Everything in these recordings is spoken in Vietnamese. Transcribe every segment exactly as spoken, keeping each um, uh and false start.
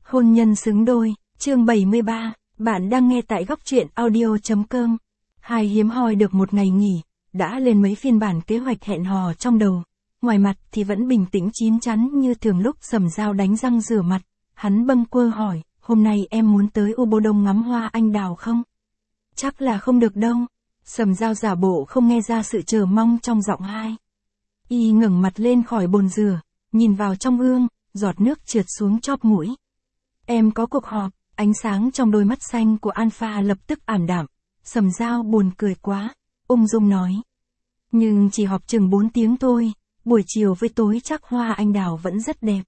Hôn nhân xứng đôi, chương bảy mươi ba, bạn đang nghe tại góc truyện audio.com. Hai hiếm hoi được một ngày nghỉ, đã lên mấy phiên bản kế hoạch hẹn hò trong đầu. Ngoài mặt thì vẫn bình tĩnh chín chắn như thường lúc Sầm Dao đánh răng rửa mặt. Hắn bâng quơ hỏi, hôm nay em muốn tới U Bô Đông ngắm hoa anh đào không? Chắc là không được đâu. Sầm Dao giả bộ không nghe ra sự chờ mong trong giọng hai. Y ngẩng mặt lên khỏi bồn rửa, nhìn vào trong gương, giọt nước trượt xuống chóp mũi. Em có cuộc họp, ánh sáng trong đôi mắt xanh của Alpha lập tức ảm đạm. Sầm Dao buồn cười quá, ung dung nói. Nhưng chỉ họp chừng bốn tiếng thôi, buổi chiều với tối chắc hoa anh đào vẫn rất đẹp.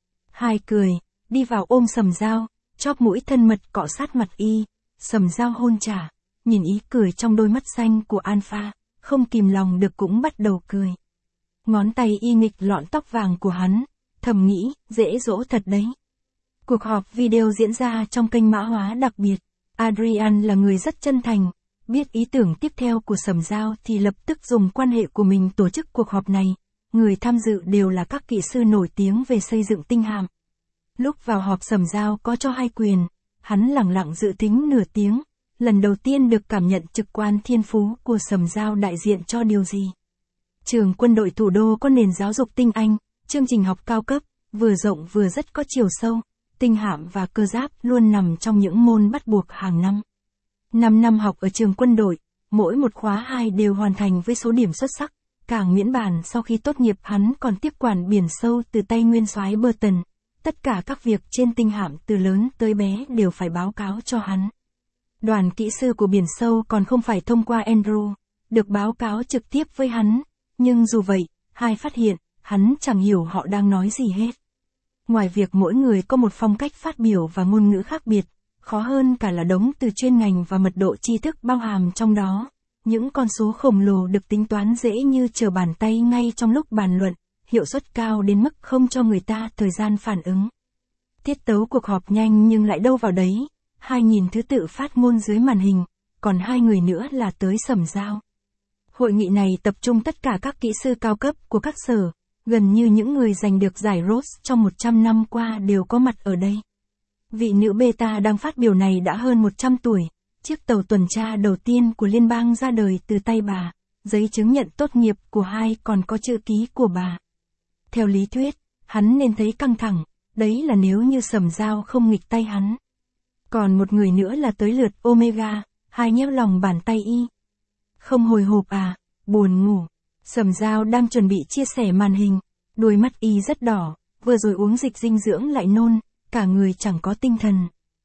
Hai cười, đi vào ôm Sầm Dao, chóp mũi thân mật cọ sát mặt y. Sầm Dao hôn trả, nhìn ý cười trong đôi mắt xanh của Alpha, không kìm lòng được cũng bắt đầu cười. Ngón tay y nghịch lọn tóc vàng của hắn, thầm nghĩ, dễ dỗ thật đấy. Cuộc họp video diễn ra trong kênh mã hóa đặc biệt. Adrian là người rất chân thành, biết ý tưởng tiếp theo của Sầm Dao thì lập tức dùng quan hệ của mình tổ chức cuộc họp này. Người tham dự đều là các kỹ sư nổi tiếng về xây dựng tinh hạm. Lúc vào họp Sầm Dao có cho hai quyền, hắn lẳng lặng dự tính nửa tiếng, lần đầu tiên được cảm nhận trực quan thiên phú của Sầm Dao đại diện cho điều gì. Trường quân đội thủ đô có nền giáo dục tinh anh, chương trình học cao cấp, vừa rộng vừa rất có chiều sâu. Tinh hạm và cơ giáp luôn nằm trong những môn bắt buộc hàng năm. năm năm học ở trường quân đội, mỗi một khóa hai đều hoàn thành với số điểm xuất sắc. Càng miễn bàn sau khi tốt nghiệp hắn còn tiếp quản biển sâu từ tay nguyên soái Burton. Tất cả các việc trên tinh hạm từ lớn tới bé đều phải báo cáo cho hắn. Đoàn kỹ sư của biển sâu còn không phải thông qua Andrew, được báo cáo trực tiếp với hắn. Nhưng dù vậy, hai phát hiện, hắn chẳng hiểu họ đang nói gì hết. Ngoài việc mỗi người có một phong cách phát biểu và ngôn ngữ khác biệt, khó hơn cả là đống từ chuyên ngành và mật độ tri thức bao hàm trong đó. Những con số khổng lồ được tính toán dễ như trở bàn tay ngay trong lúc bàn luận, hiệu suất cao đến mức không cho người ta thời gian phản ứng. Tiết tấu cuộc họp nhanh nhưng lại đâu vào đấy, hai nghìn thứ tự phát ngôn dưới màn hình, còn hai người nữa là tới Sầm Dao. Hội nghị này tập trung tất cả các kỹ sư cao cấp của các sở. Gần như những người giành được giải Rhodes trong một trăm năm qua đều có mặt ở đây. Vị nữ beta đang phát biểu này đã hơn một trăm tuổi, chiếc tàu tuần tra đầu tiên của liên bang ra đời từ tay bà, giấy chứng nhận tốt nghiệp của hai còn có chữ ký của bà. Theo lý thuyết, hắn nên thấy căng thẳng, đấy là nếu như Sầm Dao không nghịch tay hắn. Còn một người nữa là tới lượt Omega, hai nheo lòng bàn tay y. Không hồi hộp à, buồn ngủ. Sầm Dao đang chuẩn bị chia sẻ màn hình, đôi mắt y rất đỏ, vừa rồi uống dịch dinh dưỡng lại nôn, cả người chẳng có tinh thần.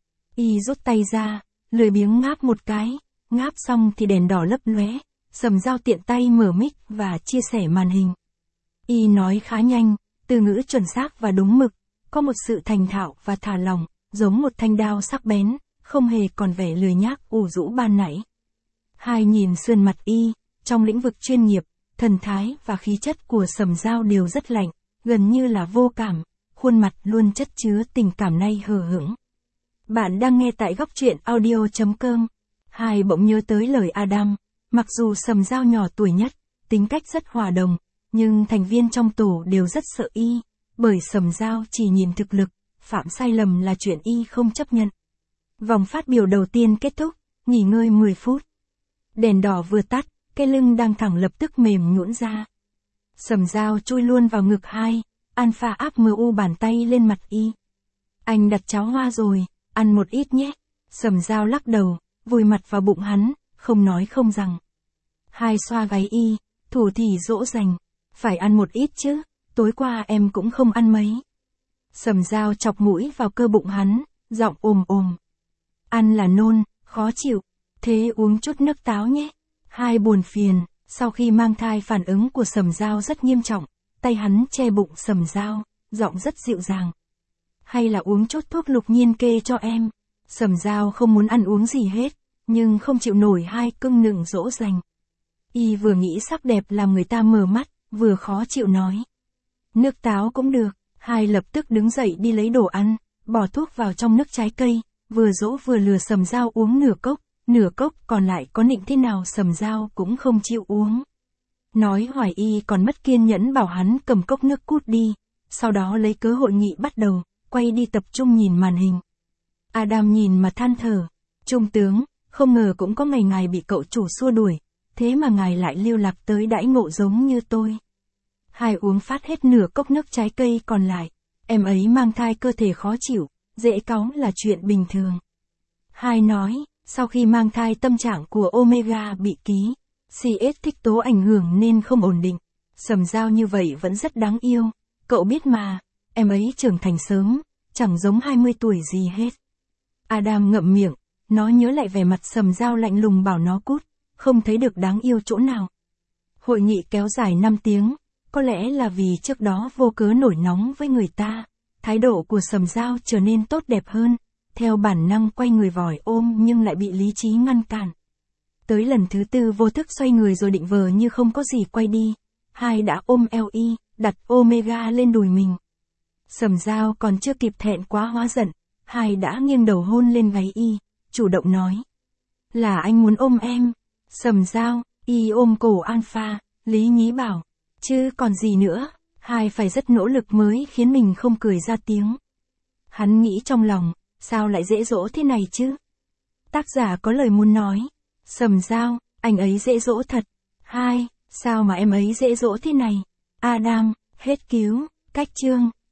Y rút tay ra, lười biếng ngáp một cái, ngáp xong thì đèn đỏ lấp lóe, Sầm Dao tiện tay mở mic và chia sẻ màn hình. Y nói khá nhanh, từ ngữ chuẩn xác và đúng mực, có một sự thành thạo và thả lỏng, giống một thanh đao sắc bén, không hề còn vẻ lười nhác ủ rũ ban nãy. Hai nhìn sườn mặt y, trong lĩnh vực chuyên nghiệp, thần thái và khí chất của Sầm Dao đều rất lạnh, gần như là vô cảm, khuôn mặt luôn chất chứa tình cảm nay hờ hững. Bạn đang nghe tại góc truyện audio.com. Hai bỗng nhớ tới lời Adam, mặc dù Sầm Dao nhỏ tuổi nhất, tính cách rất hòa đồng, nhưng thành viên trong tổ đều rất sợ y, bởi Sầm Dao chỉ nhìn thực lực, phạm sai lầm là chuyện y không chấp nhận. Vòng phát biểu đầu tiên kết thúc, nghỉ ngơi mười phút. Đèn đỏ vừa tắt, cái lưng đang thẳng lập tức mềm nhũn ra. Sầm Dao chui luôn vào ngực hai, Alpha áp mờ u bàn tay lên mặt y. Anh đặt cháo hoa rồi, ăn một ít nhé. Sầm Dao lắc đầu, vùi mặt vào bụng hắn, không nói không rằng. Hai xoa gáy y, thủ thỉ dỗ dành. Phải ăn một ít chứ, tối qua em cũng không ăn mấy. Sầm Dao chọc mũi vào cơ bụng hắn, giọng ồm ồm. Ăn là nôn, khó chịu. Thế uống chút nước táo nhé. Hai buồn phiền, sau khi mang thai phản ứng của Sầm Dao rất nghiêm trọng, tay hắn che bụng Sầm Dao, giọng rất dịu dàng. Hay là uống chút thuốc lục nhiên kê cho em. Sầm Dao không muốn ăn uống gì hết, nhưng không chịu nổi hai cưng nựng dỗ dành. Y vừa nghĩ sắc đẹp làm người ta mờ mắt, vừa khó chịu nói. Nước táo cũng được, hai lập tức đứng dậy đi lấy đồ ăn, bỏ thuốc vào trong nước trái cây, vừa dỗ vừa lừa Sầm Dao uống nửa cốc. Nửa cốc còn lại có nịnh thế nào Sầm Dao cũng không chịu uống. Nói hoài y còn mất kiên nhẫn bảo hắn cầm cốc nước cút đi, sau đó lấy cớ hội nghị bắt đầu, quay đi tập trung nhìn màn hình. Adam nhìn mà than thở. Trung tướng, không ngờ cũng có ngày ngài bị cậu chủ xua đuổi, thế mà ngài lại lưu lạc tới đãi ngộ giống như tôi. Hai uống phát hết nửa cốc nước trái cây còn lại. Em ấy mang thai cơ thể khó chịu, dễ cáu là chuyện bình thường. Hai nói, sau khi mang thai tâm trạng của Omega bị ký, xê ét thích tố ảnh hưởng nên không ổn định. Sầm Dao như vậy vẫn rất đáng yêu, cậu biết mà, em ấy trưởng thành sớm, chẳng giống hai mươi tuổi gì hết. Adam ngậm miệng, nó nhớ lại vẻ mặt Sầm Dao lạnh lùng bảo nó cút, không thấy được đáng yêu chỗ nào. Hội nghị kéo dài năm tiếng, có lẽ là vì trước đó vô cớ nổi nóng với người ta, thái độ của Sầm Dao trở nên tốt đẹp hơn, theo bản năng quay người vòi ôm nhưng lại bị lý trí ngăn cản. Tới lần thứ tư vô thức xoay người rồi định vờ như không có gì quay đi, hai đã ôm eo y, đặt Omega lên đùi mình. Sầm Dao còn chưa kịp thẹn quá hóa giận, hai đã nghiêng đầu hôn lên gáy y, chủ động nói. Là anh muốn ôm em. Sầm Dao, y ôm cổ Alpha, Lý Nhí bảo. Chứ còn gì nữa, hai phải rất nỗ lực mới khiến mình không cười ra tiếng. Hắn nghĩ trong lòng, sao lại dễ dỗ thế này chứ? Tác giả có lời muốn nói. Sầm Dao, anh ấy dễ dỗ thật. Hai, sao mà em ấy dễ dỗ thế này? Adam, hết cứu, cách chương.